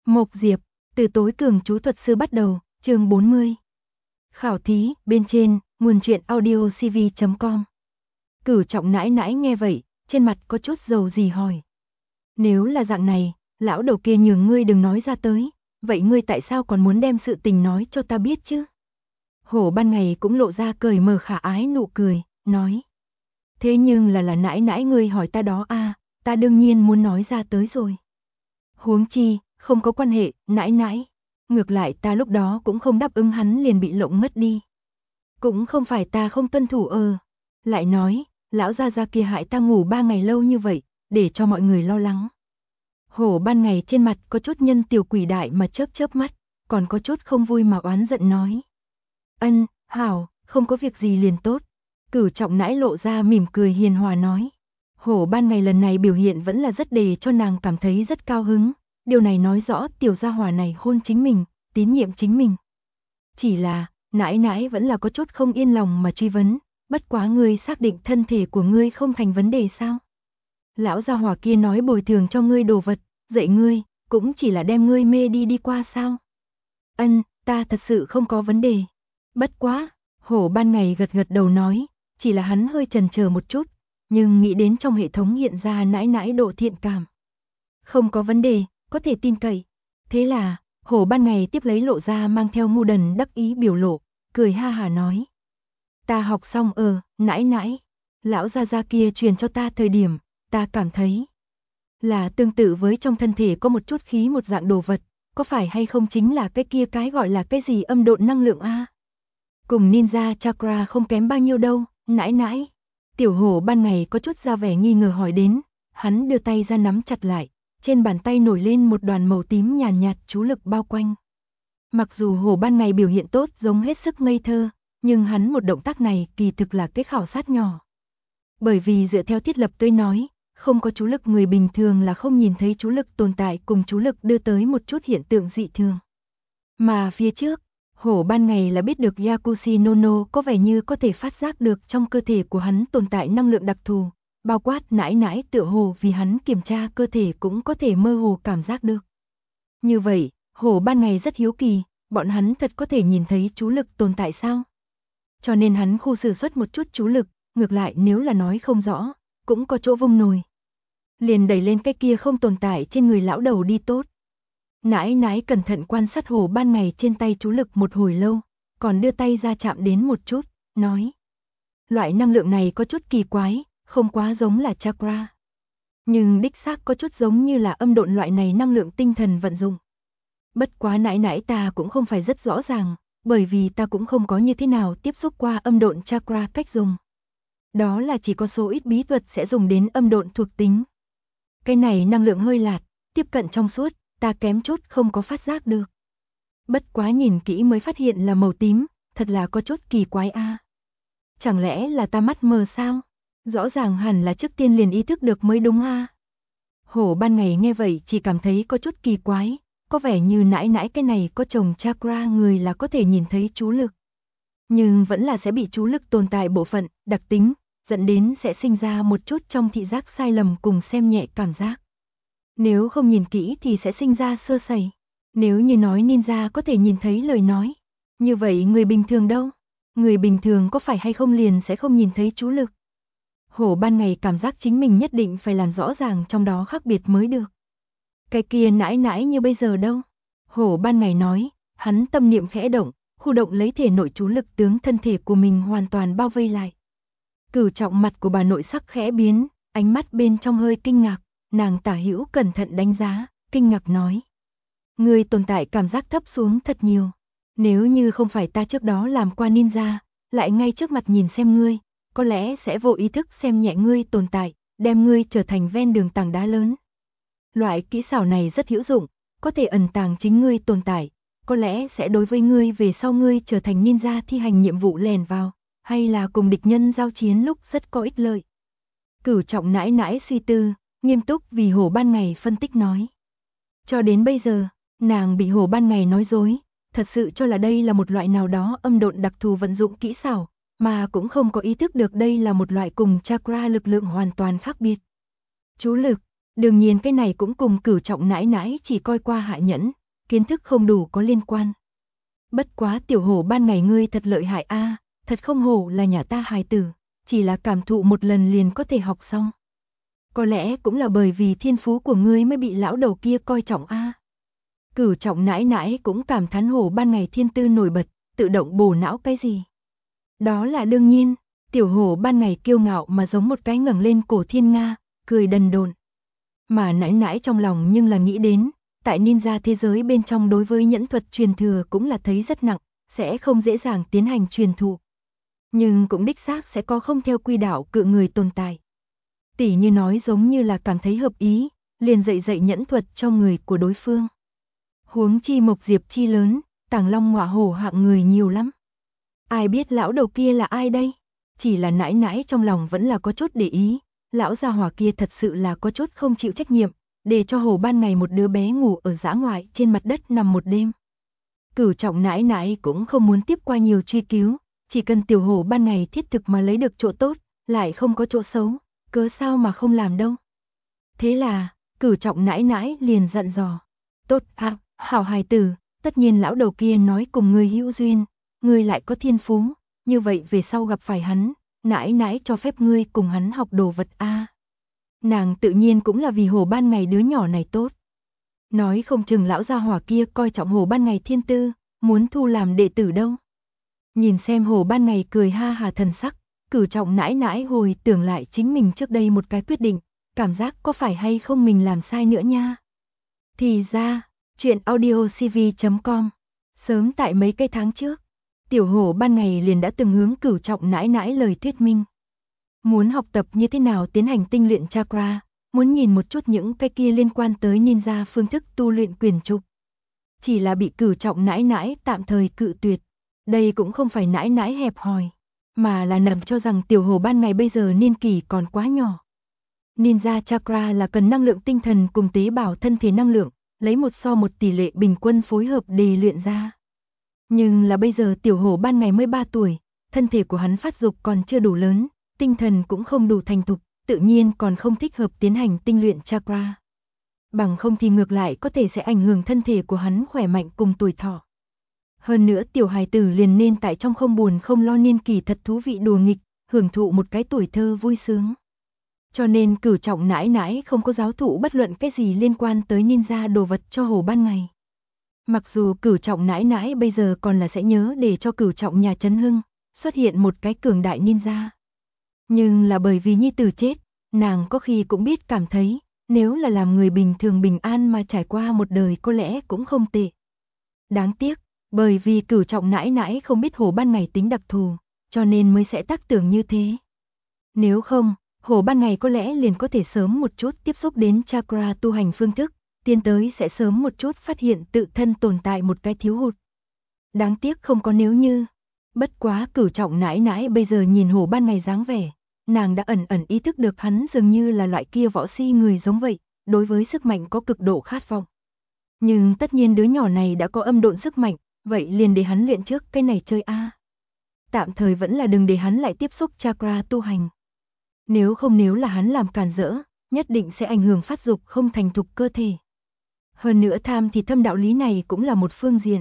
Mộc Diệp, từ tối cường chú thuật sư bắt đầu, chương 40. Khảo thí, bên trên, nguồn truyện audio cv.com. Cửu Trọng nãi nãi nghe vậy, trên mặt có chút dầu gì hỏi. Nếu là dạng này, lão đầu kia nhường ngươi đừng nói ra tới, vậy ngươi tại sao còn muốn đem sự tình nói cho ta biết chứ? Hổ Ban Ngày cũng lộ ra cười mờ khả ái nụ cười, nói. Thế nhưng là nãi nãi ngươi hỏi ta đó à, ta đương nhiên muốn nói ra tới rồi. Huống chi, không có quan hệ, nãi nãi. Ngược lại ta lúc đó cũng không đáp ứng hắn liền bị lộng mất đi. Cũng không phải ta không tuân thủ Lại nói, lão gia gia kia hại ta ngủ 3 ngày lâu như vậy, để cho mọi người lo lắng. Hổ Ban Ngày trên mặt có chút nhân tiểu quỷ đại mà chớp chớp mắt, còn có chút không vui mà oán giận nói. Ân, hảo, không có việc gì liền tốt. Cửu Trọng nãi lộ ra mỉm cười hiền hòa nói. Hổ Ban Ngày lần này biểu hiện vẫn là rất để cho nàng cảm thấy rất cao hứng. Điều này nói rõ tiểu gia hỏa này hôn chính mình, tín nhiệm chính mình. Chỉ là, nãi nãi vẫn là có chút không yên lòng mà truy vấn, bất quá ngươi xác định thân thể của ngươi không thành vấn đề sao? Lão gia hỏa kia nói bồi thường cho ngươi đồ vật, dạy ngươi, cũng chỉ là đem ngươi mê đi qua sao? Ân, ta thật sự không có vấn đề. Bất quá, Hổ Ban Ngày gật gật đầu nói, chỉ là hắn hơi chần chờ một chút, nhưng nghĩ đến trong hệ thống hiện ra nãi nãi độ thiện cảm. Không có vấn đề, có thể tin cậy. Thế là, Hổ Ban Ngày tiếp lấy lộ ra mang theo ngu đần đắc ý biểu lộ, cười ha hà nói. Ta học xong nãi nãi, lão gia gia kia truyền cho ta thời điểm, ta cảm thấy là tương tự với trong thân thể có một chút khí một dạng đồ vật, có phải hay không chính là cái kia cái gọi là cái gì âm độn năng lượng a? Cùng ninja chakra không kém bao nhiêu đâu, nãi nãi. Tiểu Hổ Ban Ngày có chút ra vẻ nghi ngờ hỏi đến, hắn đưa tay ra nắm chặt lại. Trên bàn tay nổi lên một đoàn màu tím nhàn nhạt chú lực bao quanh. Mặc dù Hổ Ban Ngày biểu hiện tốt giống hết sức ngây thơ, nhưng hắn một động tác này kỳ thực là cái khảo sát nhỏ. Bởi vì dựa theo thiết lập tôi nói, không có chú lực người bình thường là không nhìn thấy chú lực tồn tại cùng chú lực đưa tới một chút hiện tượng dị thường. Mà phía trước, Hổ Ban Ngày là biết được Yakushi Nono có vẻ như có thể phát giác được trong cơ thể của hắn tồn tại năng lượng đặc thù. Bao quát nãi nãi tựa hồ vì hắn kiểm tra cơ thể cũng có thể mơ hồ cảm giác được. Như vậy, Hổ Ban Ngày rất hiếu kỳ, bọn hắn thật có thể nhìn thấy chú lực tồn tại sao? Cho nên hắn khu sử xuất một chút chú lực, ngược lại nếu là nói không rõ, cũng có chỗ vung nồi. Liền đẩy lên cái kia không tồn tại trên người lão đầu đi tốt. Nãi nãi cẩn thận quan sát Hổ Ban Ngày trên tay chú lực một hồi lâu, còn đưa tay ra chạm đến một chút, nói. Loại năng lượng này có chút kỳ quái. Không quá giống là chakra. Nhưng đích xác có chút giống như là âm độn loại này năng lượng tinh thần vận dụng. Bất quá nãi nãi ta cũng không phải rất rõ ràng, bởi vì ta cũng không có như thế nào tiếp xúc qua âm độn chakra cách dùng. Đó là chỉ có số ít bí thuật sẽ dùng đến âm độn thuộc tính. Cái này năng lượng hơi lạt, tiếp cận trong suốt, ta kém chút không có phát giác được. Bất quá nhìn kỹ mới phát hiện là màu tím, thật là có chút kỳ quái a. Chẳng lẽ là ta mắt mờ sao? Rõ ràng hẳn là trước tiên liền ý thức được mới đúng ha. Hổ Ban Ngày nghe vậy chỉ cảm thấy có chút kỳ quái, có vẻ như nãi nãi cái này có chồng chakra người là có thể nhìn thấy chú lực. Nhưng vẫn là sẽ bị chú lực tồn tại bộ phận, đặc tính, dẫn đến sẽ sinh ra một chút trong thị giác sai lầm cùng xem nhẹ cảm giác. Nếu không nhìn kỹ thì sẽ sinh ra sơ sẩy. Nếu như nói ninja có thể nhìn thấy lời nói, như vậy người bình thường đâu? Người bình thường có phải hay không liền sẽ không nhìn thấy chú lực? Hổ Ban Ngày cảm giác chính mình nhất định phải làm rõ ràng trong đó khác biệt mới được. Cái kia nãi nãi như bây giờ đâu? Hổ Ban Ngày nói, hắn tâm niệm khẽ động, khu động lấy thể nội chú lực tướng thân thể của mình hoàn toàn bao vây lại. Cửu Trọng mặt của bà nội sắc khẽ biến, ánh mắt bên trong hơi kinh ngạc, nàng tả hữu cẩn thận đánh giá, kinh ngạc nói. Ngươi tồn tại cảm giác thấp xuống thật nhiều. Nếu như không phải ta trước đó làm qua ninja, lại ngay trước mặt nhìn xem ngươi, có lẽ sẽ vô ý thức xem nhẹ ngươi tồn tại, đem ngươi trở thành ven đường tảng đá lớn. Loại kỹ xảo này rất hữu dụng, có thể ẩn tàng chính ngươi tồn tại, có lẽ sẽ đối với ngươi về sau ngươi trở thành ninja thi hành nhiệm vụ lèn vào, hay là cùng địch nhân giao chiến lúc rất có ích lợi. Cửu Trọng nãi nãi suy tư, nghiêm túc vì Hổ Ban Ngày phân tích nói. Cho đến bây giờ, nàng bị Hổ Ban Ngày nói dối, thật sự cho là đây là một loại nào đó âm độn đặc thù vận dụng kỹ xảo, mà cũng không có ý thức được đây là một loại cùng chakra lực lượng hoàn toàn khác biệt. Chú lực, Đương nhiên cái này cũng cùng Cửu Trọng nãi nãi chỉ coi qua hạ nhẫn, kiến thức không đủ có liên quan. Bất quá tiểu hổ ban ngày ngươi thật lợi hại a, thật không hổ là nhà ta hài tử, chỉ là cảm thụ một lần liền có thể học xong. Có lẽ cũng là bởi vì thiên phú của ngươi mới bị lão đầu kia coi trọng a. Cửu Trọng nãi nãi cũng cảm thán hổ ban ngày thiên tư nổi bật, tự động bổ não cái gì. Đó là đương nhiên, tiểu hổ ban ngày kiêu ngạo mà giống một cái ngẩng lên cổ thiên nga, cười đần độn. Mà nãi nãi trong lòng nhưng là nghĩ đến, tại ninja thế giới bên trong đối với nhẫn thuật truyền thừa cũng là thấy rất nặng, sẽ không dễ dàng tiến hành truyền thụ. Nhưng cũng đích xác sẽ có không theo quy đạo cự người tồn tại. Tỷ như nói giống như là cảm thấy hợp ý, liền dạy nhẫn thuật cho người của đối phương. Huống chi Mộc Diệp chi lớn, Tàng Long Ngọa Hổ hạng người nhiều lắm. Ai biết lão đầu kia là ai đây? Chỉ là nãi nãi trong lòng vẫn là có chút để ý, lão gia hỏa kia thật sự là có chút không chịu trách nhiệm, để cho hổ ban ngày một đứa bé ngủ ở dã ngoại trên mặt đất nằm một đêm. Cửu Trọng nãi nãi cũng không muốn tiếp qua nhiều truy cứu, chỉ cần tiểu hổ ban ngày thiết thực mà lấy được chỗ tốt, lại không có chỗ xấu, cớ sao mà không làm đâu. Thế là, Cửu Trọng nãi nãi liền dặn dò. Tốt à, hảo hài tử, tất nhiên lão đầu kia nói cùng ngươi hữu duyên, ngươi lại có thiên phú, như vậy về sau gặp phải hắn, nãi nãi cho phép ngươi cùng hắn học đồ vật a. Nàng tự nhiên cũng là vì hổ ban ngày đứa nhỏ này tốt. Nói không chừng lão gia hỏa kia coi trọng hổ ban ngày thiên tư, muốn thu làm đệ tử đâu. Nhìn xem hổ ban ngày cười ha hà thần sắc, Cửu Trọng nãi nãi hồi tưởng lại chính mình trước đây một cái quyết định, cảm giác có phải hay không mình làm sai nữa nha. Thì ra, chuyện audiocv.com, sớm tại mấy cái tháng trước, tiểu hổ ban ngày liền đã từng hướng Cửu Trọng nãi nãi lời thuyết minh. Muốn học tập như thế nào tiến hành tinh luyện chakra, muốn nhìn một chút những cái kia liên quan tới ninja phương thức tu luyện quyền trục. Chỉ là bị Cửu Trọng nãi nãi tạm thời cự tuyệt. Đây cũng không phải nãi nãi hẹp hòi, mà là nằm cho rằng tiểu hổ ban ngày bây giờ niên kỷ còn quá nhỏ. Ninja chakra là cần năng lượng tinh thần cùng tế bào thân thể năng lượng, lấy 1:1 tỷ lệ bình quân phối hợp để luyện ra. Nhưng là bây giờ tiểu hổ ban ngày mới 3 tuổi, thân thể của hắn phát dục còn chưa đủ lớn, tinh thần cũng không đủ thành thục, tự nhiên còn không thích hợp tiến hành tinh luyện chakra. Bằng không thì ngược lại có thể sẽ ảnh hưởng thân thể của hắn khỏe mạnh cùng tuổi thọ. Hơn nữa tiểu hài tử liền nên tại trong không buồn không lo niên kỳ thật thú vị đùa nghịch, hưởng thụ một cái tuổi thơ vui sướng. Cho nên Cửu Trọng nãi nãi không có giáo thụ bất luận cái gì liên quan tới ninja đồ vật cho hổ ban ngày. Mặc dù Cửu Trọng nãi nãi bây giờ còn là sẽ nhớ để cho Cửu Trọng nhà Trấn Hưng xuất hiện một cái cường đại ninja. Nhưng là bởi vì nhi tử chết, nàng có khi cũng biết cảm thấy, nếu là làm người bình thường bình an mà trải qua một đời có lẽ cũng không tệ. Đáng tiếc, bởi vì Cửu Trọng nãi nãi không biết hổ ban ngày tính đặc thù, cho nên mới sẽ tác tưởng như thế. Nếu không, hổ ban ngày có lẽ liền có thể sớm một chút tiếp xúc đến chakra tu hành phương thức, tiến tới sẽ sớm một chút phát hiện tự thân tồn tại một cái thiếu hụt. Đáng tiếc không có nếu như. Bất quá Cửu Trọng nãi nãi bây giờ nhìn hổ ban ngày dáng vẻ, nàng đã ẩn ẩn ý thức được hắn dường như là loại kia võ si người giống vậy, đối với sức mạnh có cực độ khát vọng. Nhưng tất nhiên đứa nhỏ này đã có âm độn sức mạnh, vậy liền để hắn luyện trước cái này chơi a. Tạm thời vẫn là đừng để hắn lại tiếp xúc chakra tu hành. Nếu không nếu là hắn làm cản rỡ, nhất định sẽ ảnh hưởng phát dục không thành thục cơ thể. Hơn nữa tham thì thâm đạo lý này cũng là một phương diện.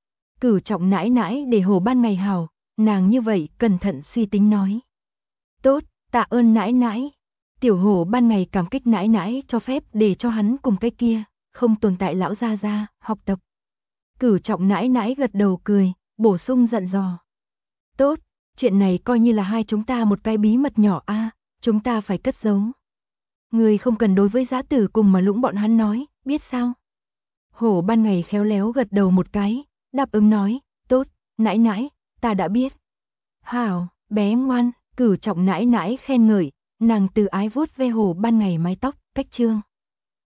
Cửu Trọng nãi nãi để hổ ban ngày hào, nàng như vậy cẩn thận suy tính nói. Tốt, tạ ơn nãi nãi. Tiểu hổ ban ngày cảm kích nãi nãi cho phép để cho hắn cùng cái kia, không tồn tại lão gia gia, học tập. Cửu Trọng nãi nãi gật đầu cười, bổ sung dặn dò. Tốt, chuyện này coi như là hai chúng ta một cái bí mật nhỏ a, chúng ta phải cất giấu. Người không cần đối với Giá Tử cùng mà Lũng bọn hắn nói, biết sao? Hổ ban ngày khéo léo gật đầu một cái, đáp ứng nói, tốt, nãi nãi, ta đã biết. Hảo, bé ngoan, Cửu Trọng nãi nãi khen ngợi, nàng từ ái vuốt ve hổ ban ngày mái tóc, cách trương.